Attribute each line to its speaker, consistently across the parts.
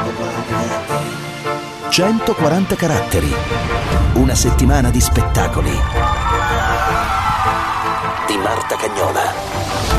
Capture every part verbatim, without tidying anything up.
Speaker 1: centoquaranta caratteri. Una settimana di spettacoli. Di Marta Cagnola.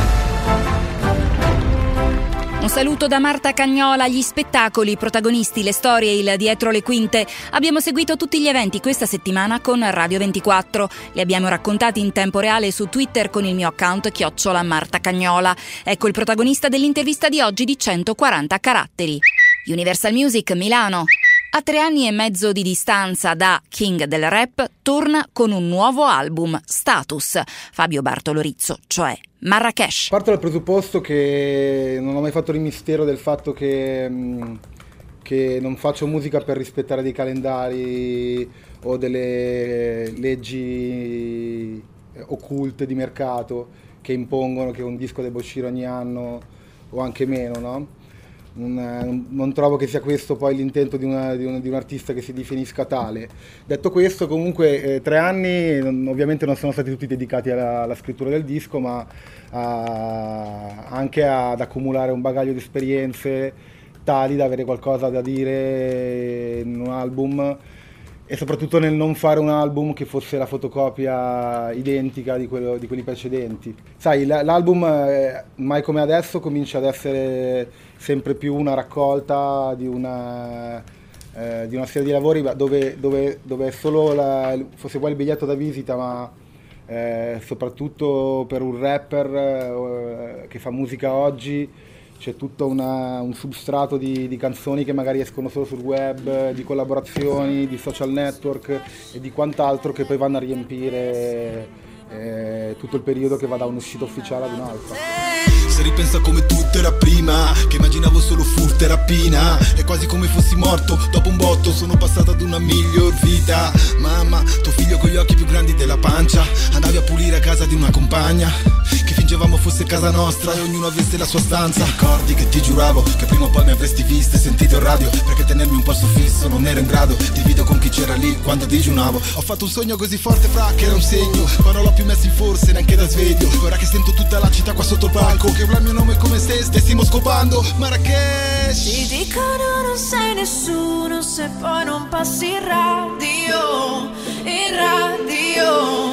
Speaker 2: Un saluto da Marta Cagnola. Gli spettacoli, i protagonisti, le storie, il dietro le quinte. Abbiamo seguito tutti gli eventi questa settimana con Radio ventiquattro. Li abbiamo raccontati in tempo reale su Twitter con il mio account chiocciola Marta Cagnola. Ecco il protagonista dell'intervista di oggi di centoquaranta caratteri. Universal Music Milano. A tre anni e mezzo di distanza da King del Rap, torna con un nuovo album, Status. Fabio Bartolo-Rizzo, cioè Marrakesh.
Speaker 3: Parto dal presupposto che non ho mai fatto il mistero del fatto che, che non faccio musica per rispettare dei calendari o delle leggi occulte di mercato che impongono che un disco debba uscire ogni anno o anche meno, no? Non, non trovo che sia questo poi l'intento di, una, di, un, di un artista che si definisca tale. Detto questo, comunque eh, tre anni non, ovviamente non sono stati tutti dedicati alla, alla scrittura del disco, ma a, anche ad accumulare un bagaglio di esperienze tali da avere qualcosa da dire in un album, e soprattutto nel non fare un album che fosse la fotocopia identica di, quello, di quelli precedenti. Sai, l'album eh, mai come adesso comincia ad essere sempre più una raccolta di una, eh, di una serie di lavori dove, dove, dove è solo la, se vuoi il biglietto da visita, ma eh, soprattutto per un rapper eh, che fa musica oggi c'è tutto una, un substrato di, di canzoni che magari escono solo sul web, di collaborazioni, di social network e di quant'altro che poi vanno a riempire eh, tutto il periodo che va da un'uscita ufficiale ad un'altra.
Speaker 4: Se ripensa come tutto era prima, che immaginavo solo furto e rapina, è quasi come fossi morto, dopo un botto sono passato ad una miglior vita. Mamma, tuo figlio con gli occhi più grandi della pancia, andavi a pulire a casa di una compagna, che fingevamo fosse casa nostra e ognuno avesse la sua stanza. Ricordi che ti giuravo che prima o poi mi avresti visto e sentito il radio, perché tenermi un posto fisso non ero in grado, divido con chi c'era lì quando digiunavo. Ho fatto un sogno così forte fra che era un segno, ma non l'ho più messo in forse neanche da sveglio. Ora che sento tutta la città qua sotto il palco, che urla il mio nome come se stessimo scopando Marrakesh.
Speaker 5: Ti dicono non sei nessuno se poi non passi in radio, in radio.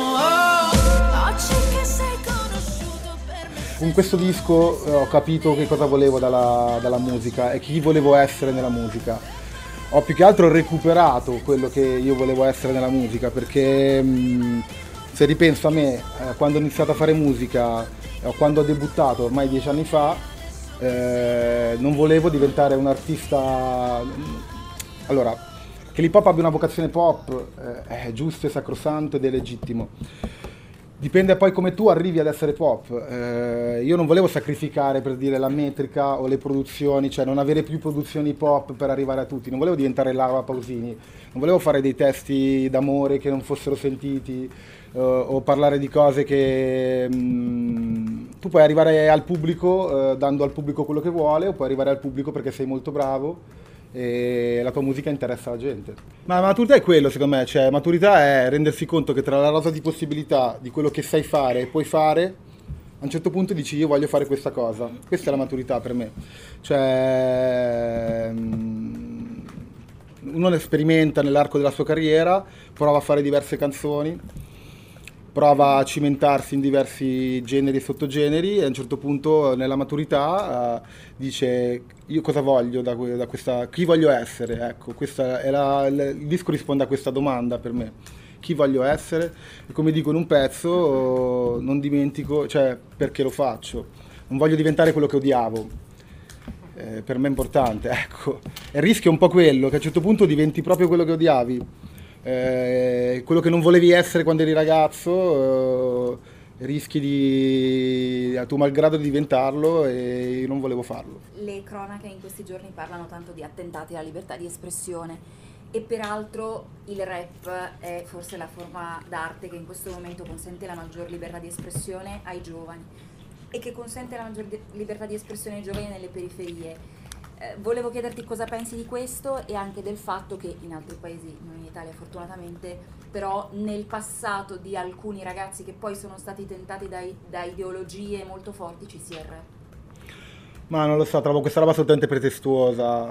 Speaker 5: Oh, oggi che sei conosciuto per me.
Speaker 3: Con questo disco eh, ho capito che cosa volevo dalla, dalla musica e chi volevo essere nella musica. Ho più che altro recuperato quello che io volevo essere nella musica, perché mh, se ripenso a me, eh, quando ho iniziato a fare musica, o quando ho debuttato ormai dieci anni fa, eh, non volevo diventare un artista. Allora, che l'hip hop abbia una vocazione pop eh, è giusto e sacrosanto ed è legittimo. Dipende poi come tu arrivi ad essere pop. Eh, io non volevo sacrificare, per dire, la metrica o le produzioni, cioè non avere più produzioni pop per arrivare a tutti. Non volevo diventare Laura Pausini, non volevo fare dei testi d'amore che non fossero sentiti, uh, o parlare di cose che mh, tu puoi arrivare al pubblico uh, dando al pubblico quello che vuole, o puoi arrivare al pubblico perché sei molto bravo e la tua musica interessa la gente. Ma maturità è quello, secondo me, cioè maturità è rendersi conto che tra la rosa di possibilità di quello che sai fare e puoi fare, a un certo punto dici io voglio fare questa cosa. Questa è la maturità per me, cioè uno sperimenta nell'arco della sua carriera, prova a fare diverse canzoni, prova a cimentarsi in diversi generi e sottogeneri, e a un certo punto nella maturità uh, dice io cosa voglio da, da questa, chi voglio essere, ecco, questa è la, il disco risponde a questa domanda per me, chi voglio essere, e come dico in un pezzo uh, non dimentico, cioè perché lo faccio, non voglio diventare quello che odiavo, eh, per me è importante, ecco, e il rischio è un po' quello, che a un certo punto diventi proprio quello che odiavi. Eh, quello che non volevi essere quando eri ragazzo, eh, rischi di a tuo malgrado di diventarlo, e io non volevo farlo.
Speaker 2: Le cronache in questi giorni parlano tanto di attentati alla libertà di espressione, e peraltro il rap è forse la forma d'arte che in questo momento consente la maggior libertà di espressione ai giovani, e che consente la maggior de- libertà di espressione ai giovani nelle periferie. Eh, volevo chiederti cosa pensi di questo, e anche del fatto che in altri paesi, non in Italia fortunatamente, però nel passato di alcuni ragazzi che poi sono stati tentati da, da ideologie molto forti ci sia il rap.
Speaker 3: Ma non lo so, trovo questa roba assolutamente pretestuosa.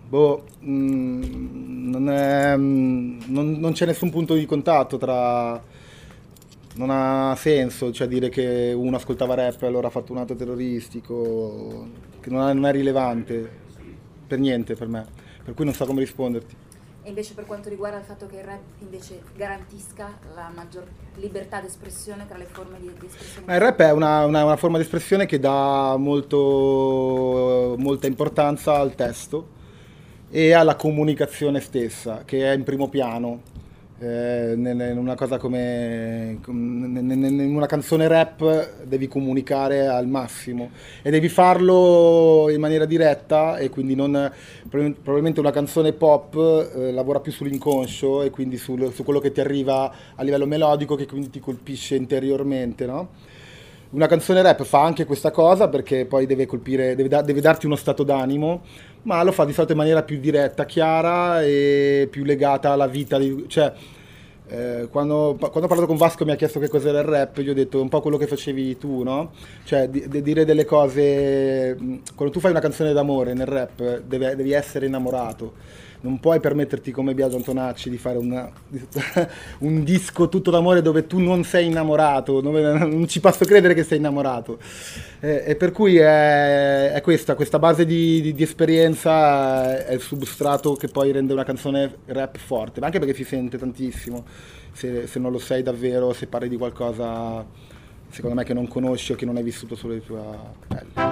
Speaker 3: boh, mh, non, è, mh, non, non c'è nessun punto di contatto tra... Non ha senso, cioè dire che uno ascoltava rap e allora ha fatto un atto terroristico, che non è, non è rilevante per niente per me, per cui non so come risponderti.
Speaker 2: E invece per quanto riguarda il fatto che il rap invece garantisca la maggior libertà d'espressione tra le forme di, di espressione?
Speaker 3: Il rap è una, una, una forma di espressione che dà molto, molta importanza al testo e alla comunicazione stessa, che è in primo piano. Eh, in una cosa come in una canzone rap devi comunicare al massimo e devi farlo in maniera diretta, e quindi non probabilmente una canzone pop eh, lavora più sull'inconscio e quindi sul, su quello che ti arriva a livello melodico, che quindi ti colpisce interiormente, no? Una canzone rap fa anche questa cosa, perché poi deve colpire, deve, da, deve darti uno stato d'animo, ma lo fa di solito in maniera più diretta, chiara e più legata alla vita di, cioè eh, quando, quando ho parlato con Vasco mi ha chiesto che cos'era il rap, gli ho detto un po' quello che facevi tu, no? Cioè di, di dire delle cose, quando tu fai una canzone d'amore nel rap deve, devi essere innamorato. Non puoi permetterti come Biagio Antonacci di fare una, un disco tutto d'amore dove tu non sei innamorato, dove non ci posso credere che sei innamorato. E, e per cui è, è questa, questa base di, di, di esperienza è il substrato che poi rende una canzone rap forte, ma anche perché si sente tantissimo, se, se non lo sei davvero, se parli di qualcosa secondo me che non conosci o che non hai vissuto sulle tue pelle.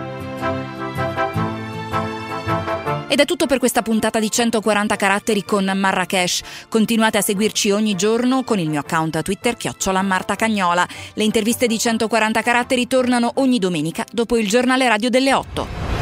Speaker 2: Ed è tutto per questa puntata di centoquaranta caratteri con Marrakesh. Continuate a seguirci ogni giorno con il mio account a Twitter chiocciola Marta Cagnola. Le interviste di centoquaranta caratteri tornano ogni domenica dopo il giornale radio delle otto.